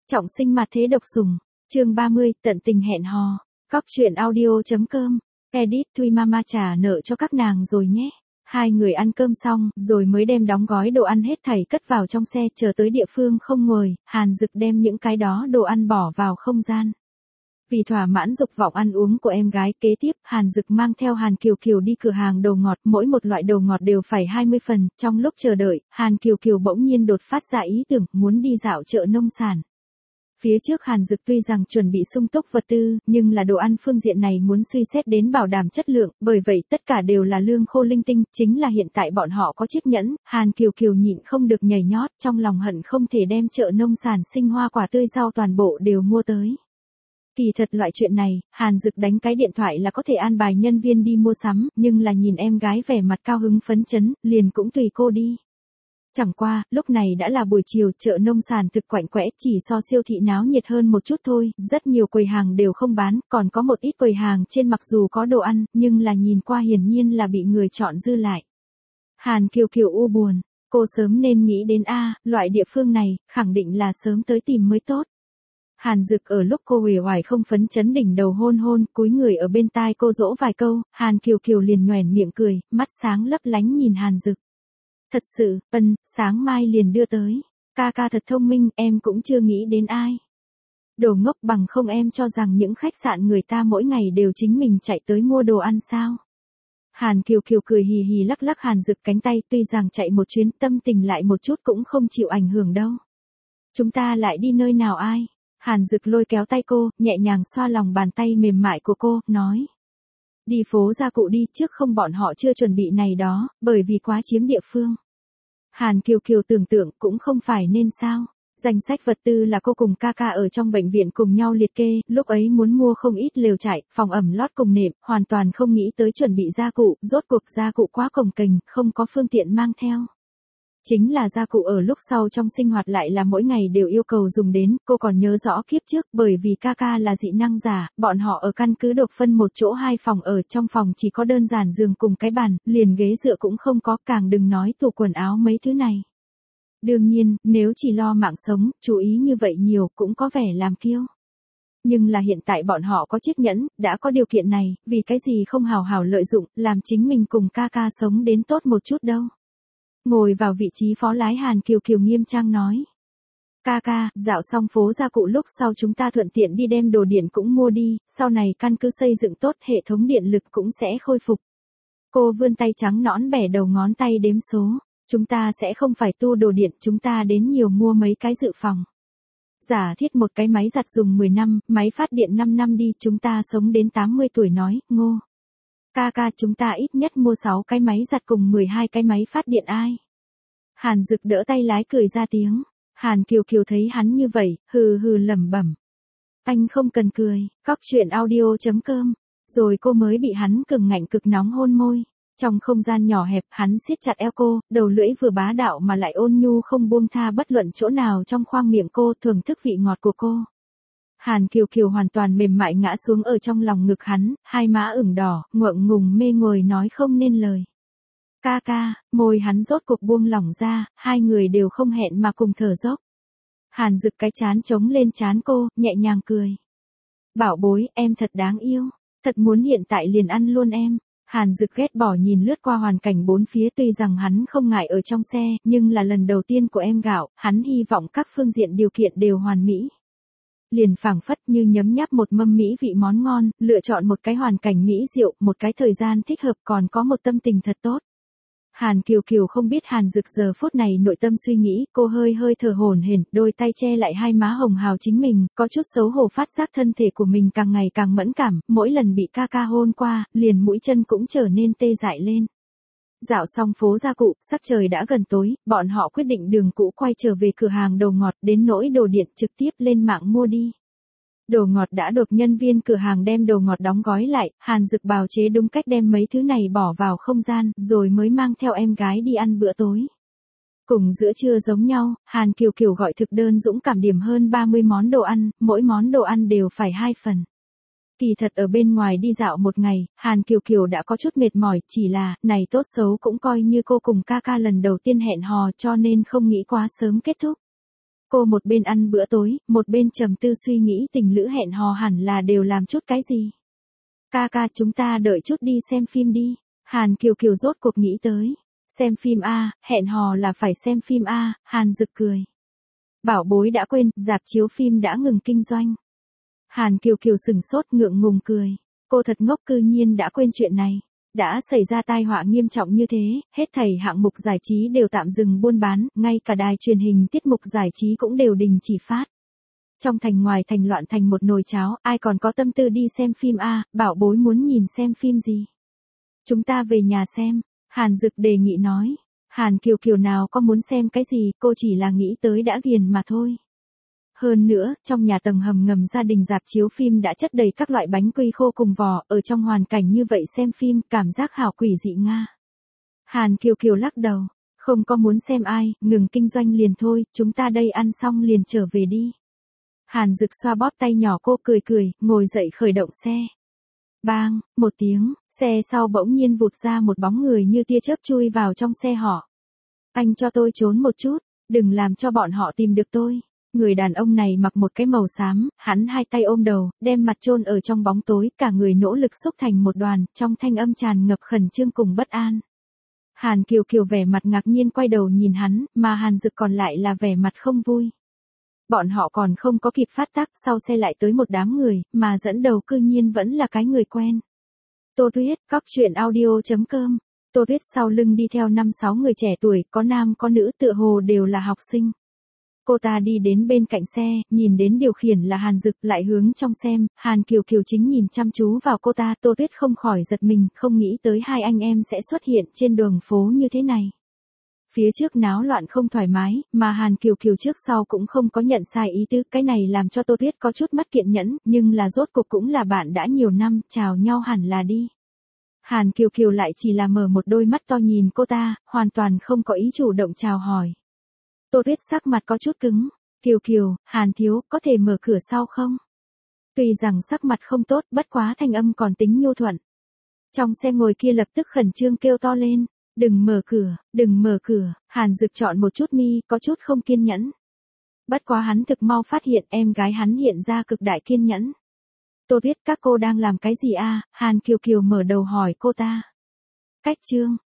Trọng sinh mặt thế độc sủng, chương 30, tận tình hẹn hò. Cóc truyện audio.com, edit Thuy Mama trả nợ cho các nàng rồi nhé. Hai người ăn cơm xong, rồi mới đem đóng gói đồ ăn hết thảy cất vào trong xe, chờ tới địa phương không ngồi, Hàn Dực đem những cái đó đồ ăn bỏ vào không gian. Vì thỏa mãn dục vọng ăn uống của em gái, kế tiếp, Hàn Dực mang theo Hàn Kiều Kiều đi cửa hàng đồ ngọt, mỗi một loại đồ ngọt đều phải 20 phần, trong lúc chờ đợi, Hàn Kiều Kiều bỗng nhiên đột phát ra ý tưởng, muốn đi dạo chợ nông sản. Phía trước Hàn Dực tuy rằng chuẩn bị sung túc vật tư, nhưng là đồ ăn phương diện này muốn suy xét đến bảo đảm chất lượng, bởi vậy tất cả đều là lương khô linh tinh, chính là hiện tại bọn họ có chiếc nhẫn, Hàn Kiều Kiều nhịn không được nhảy nhót, trong lòng hận không thể đem chợ nông sản sinh hoa quả tươi rau toàn bộ đều mua tới. Kỳ thật loại chuyện này, Hàn Dực đánh cái điện thoại là có thể an bài nhân viên đi mua sắm, nhưng là nhìn em gái vẻ mặt cao hứng phấn chấn, liền cũng tùy cô đi. Chẳng qua, lúc này đã là buổi chiều, chợ nông sản thực quạnh quẽ, chỉ so siêu thị náo nhiệt hơn một chút thôi, rất nhiều quầy hàng đều không bán, còn có một ít quầy hàng trên mặc dù có đồ ăn, nhưng là nhìn qua hiển nhiên là bị người chọn dư lại. Hàn Kiều Kiều u buồn, cô sớm nên nghĩ đến loại địa phương này, khẳng định là sớm tới tìm mới tốt. Hàn Dực ở lúc cô uể oải không phấn chấn đỉnh đầu hôn hôn, cúi người ở bên tai cô dỗ vài câu, Hàn Kiều Kiều liền nhoẻn miệng cười, mắt sáng lấp lánh nhìn Hàn Dực. Thật sự, sáng mai liền đưa tới. Ca ca thật thông minh, em cũng chưa nghĩ đến ai. Đồ ngốc, bằng không em cho rằng những khách sạn người ta mỗi ngày đều chính mình chạy tới mua đồ ăn sao. Hàn Kiều Kiều cười hì hì lắc lắc Hàn Dực cánh tay, tuy rằng chạy một chuyến tâm tình lại một chút cũng không chịu ảnh hưởng đâu. Chúng ta lại đi nơi nào ai? Hàn Dực lôi kéo tay cô, nhẹ nhàng xoa lòng bàn tay mềm mại của cô, nói. Đi phố gia cụ đi, trước không bọn họ chưa chuẩn bị này đó, bởi vì quá chiếm địa phương. Hàn Kiều Kiều tưởng tượng cũng không phải nên sao. Danh sách vật tư là cô cùng ca ca ở trong bệnh viện cùng nhau liệt kê, lúc ấy muốn mua không ít lều trại, phòng ẩm lót cùng nệm, hoàn toàn không nghĩ tới chuẩn bị gia cụ, rốt cuộc gia cụ quá cồng kềnh, không có phương tiện mang theo. Chính là gia cụ ở lúc sau trong sinh hoạt lại là mỗi ngày đều yêu cầu dùng đến, cô còn nhớ rõ kiếp trước, bởi vì ca ca là dị năng giả, bọn họ ở căn cứ độc phân một chỗ hai phòng ở, trong phòng chỉ có đơn giản giường cùng cái bàn, liền ghế dựa cũng không có, càng đừng nói tủ quần áo mấy thứ này. Đương nhiên, nếu chỉ lo mạng sống, chú ý như vậy nhiều cũng có vẻ làm kiêu. Nhưng là hiện tại bọn họ có chiếc nhẫn, đã có điều kiện này, vì cái gì không hào hào lợi dụng, làm chính mình cùng ca ca sống đến tốt một chút đâu. Ngồi vào vị trí phó lái Hàn Kiều Kiều nghiêm trang nói. Ca ca, dạo xong phố gia cụ lúc sau chúng ta thuận tiện đi đem đồ điện cũng mua đi, sau này căn cứ xây dựng tốt hệ thống điện lực cũng sẽ khôi phục. Cô vươn tay trắng nõn bẻ đầu ngón tay đếm số. Chúng ta sẽ không phải tu đồ điện, chúng ta đến nhiều mua mấy cái dự phòng. Giả thiết một cái máy giặt dùng 10 năm, máy phát điện 5 năm đi, chúng ta sống đến 80 tuổi nói, ngô. Ca ca, chúng ta ít nhất mua 6 cái máy giặt cùng 12 cái máy phát điện ai. Hàn Dực đỡ tay lái cười ra tiếng. Hàn Kiều Kiều thấy hắn như vậy, hừ hừ lẩm bẩm. Anh không cần cười, cóc truyện audio.com. Rồi cô mới bị hắn cường ngạnh cực nóng hôn môi. Trong không gian nhỏ hẹp, hắn siết chặt eo cô, đầu lưỡi vừa bá đạo mà lại ôn nhu không buông tha bất luận chỗ nào trong khoang miệng cô, thưởng thức vị ngọt của cô. Hàn Kiều Kiều hoàn toàn mềm mại ngã xuống ở trong lòng ngực hắn, hai má ửng đỏ, ngượng ngùng mê ngồi nói không nên lời. Ca ca, môi hắn rốt cuộc buông lỏng ra, hai người đều không hẹn mà cùng thở dốc. Hàn Dực cái chán chống lên chán cô, nhẹ nhàng cười. Bảo bối, em thật đáng yêu, thật muốn hiện tại liền ăn luôn em. Hàn Dực ghét bỏ nhìn lướt qua hoàn cảnh bốn phía, tuy rằng hắn không ngại ở trong xe, nhưng là lần đầu tiên của em gạo, hắn hy vọng các phương diện điều kiện đều hoàn mỹ. Liền phảng phất như nhấm nháp một mâm mỹ vị món ngon, lựa chọn một cái hoàn cảnh mỹ diệu, một cái thời gian thích hợp, còn có một tâm tình thật tốt. Hàn Kiều Kiều không biết Hàn Dực giờ phút này nội tâm suy nghĩ, cô hơi thở hổn hển, đôi tay che lại hai má hồng hào chính mình, có chút xấu hổ phát giác thân thể của mình càng ngày càng mẫn cảm, mỗi lần bị ca ca hôn qua, liền mũi chân cũng trở nên tê dại lên. Dạo xong phố gia cụ, sắc trời đã gần tối, bọn họ quyết định đường cũ quay trở về cửa hàng đồ ngọt, đến nỗi đồ điện trực tiếp lên mạng mua đi. Đồ ngọt đã được nhân viên cửa hàng đem đồ ngọt đóng gói lại, Hàn Dực bào chế đúng cách đem mấy thứ này bỏ vào không gian, rồi mới mang theo em gái đi ăn bữa tối. Cùng giữa trưa giống nhau, Hàn Kiều Kiều gọi thực đơn dũng cảm điểm hơn 30 món đồ ăn, mỗi món đồ ăn đều phải 2 phần. Kỳ thật ở bên ngoài đi dạo một ngày, Hàn Kiều Kiều đã có chút mệt mỏi, chỉ là, này tốt xấu cũng coi như cô cùng ca ca lần đầu tiên hẹn hò cho nên không nghĩ quá sớm kết thúc. Cô một bên ăn bữa tối, một bên trầm tư suy nghĩ tình lữ hẹn hò hẳn là đều làm chút cái gì. Ca ca chúng ta đợi chút đi xem phim đi. Hàn Kiều Kiều rốt cuộc nghĩ tới. Xem phim A, hẹn hò là phải xem phim A, Hàn Dực cười. Bảo bối đã quên, rạp chiếu phim đã ngừng kinh doanh. Hàn Kiều Kiều sừng sốt ngượng ngùng cười. Cô thật ngốc cư nhiên đã quên chuyện này. Đã xảy ra tai họa nghiêm trọng như thế, hết thảy hạng mục giải trí đều tạm dừng buôn bán, ngay cả đài truyền hình tiết mục giải trí cũng đều đình chỉ phát. Trong thành ngoài thành loạn thành một nồi cháo, ai còn có tâm tư đi xem phim A, bảo bối muốn nhìn xem phim gì. Chúng ta về nhà xem, Hàn Dực đề nghị nói. Hàn Kiều Kiều nào có muốn xem cái gì, cô chỉ là nghĩ tới đã ghiền mà thôi. Hơn nữa, trong nhà tầng hầm ngầm gia đình rạp chiếu phim đã chất đầy các loại bánh quy khô cùng vỏ, ở trong hoàn cảnh như vậy xem phim, cảm giác hảo quỷ dị nga. Hàn Kiều Kiều lắc đầu, không có muốn xem ai, ngừng kinh doanh liền thôi, chúng ta đây ăn xong liền trở về đi. Hàn Dực xoa bóp tay nhỏ cô cười cười, ngồi dậy khởi động xe. Bang, một tiếng, xe sau bỗng nhiên vụt ra một bóng người như tia chớp chui vào trong xe họ. Anh cho tôi trốn một chút, đừng làm cho bọn họ tìm được tôi. Người đàn ông này mặc một cái màu xám, hắn hai tay ôm đầu, đem mặt chôn ở trong bóng tối, cả người nỗ lực xúc thành một đoàn, trong thanh âm tràn ngập khẩn trương cùng bất an. Hàn Kiều Kiều vẻ mặt ngạc nhiên quay đầu nhìn hắn, mà Hàn Dực còn lại là vẻ mặt không vui. Bọn họ còn không có kịp phát tác, sau xe lại tới một đám người, mà dẫn đầu cư nhiên vẫn là cái người quen. Tô Tuyết, cóc truyện audio.com. Tô Tuyết sau lưng đi theo 5-6 người trẻ tuổi, có nam có nữ, tựa hồ đều là học sinh. Cô ta đi đến bên cạnh xe, nhìn đến điều khiển là Hàn Dực, lại hướng trong xem, Hàn Kiều Kiều chính nhìn chăm chú vào cô ta, Tô Tuyết không khỏi giật mình, không nghĩ tới hai anh em sẽ xuất hiện trên đường phố như thế này. Phía trước náo loạn không thoải mái, mà Hàn Kiều Kiều trước sau cũng không có nhận sai ý tứ, cái này làm cho Tô Tuyết có chút mất kiên nhẫn, nhưng là rốt cuộc cũng là bạn đã nhiều năm, chào nhau hẳn là đi. Hàn Kiều Kiều lại chỉ là mở một đôi mắt to nhìn cô ta, hoàn toàn không có ý chủ động chào hỏi. Tô Tuyết sắc mặt có chút cứng. Kiều Kiều, Hàn thiếu, có thể mở cửa sau không? Tuy rằng sắc mặt không tốt, bất quá thanh âm còn tính nhu thuận. Trong xe ngồi kia lập tức khẩn trương kêu to lên. Đừng mở cửa, Hàn Dực chọn một chút mi, có chút không kiên nhẫn. Bất quá hắn thực mau phát hiện em gái hắn hiện ra cực đại kiên nhẫn. Tô Tuyết các cô đang làm cái gì a? Hàn Kiều Kiều mở đầu hỏi cô ta. Cách chương.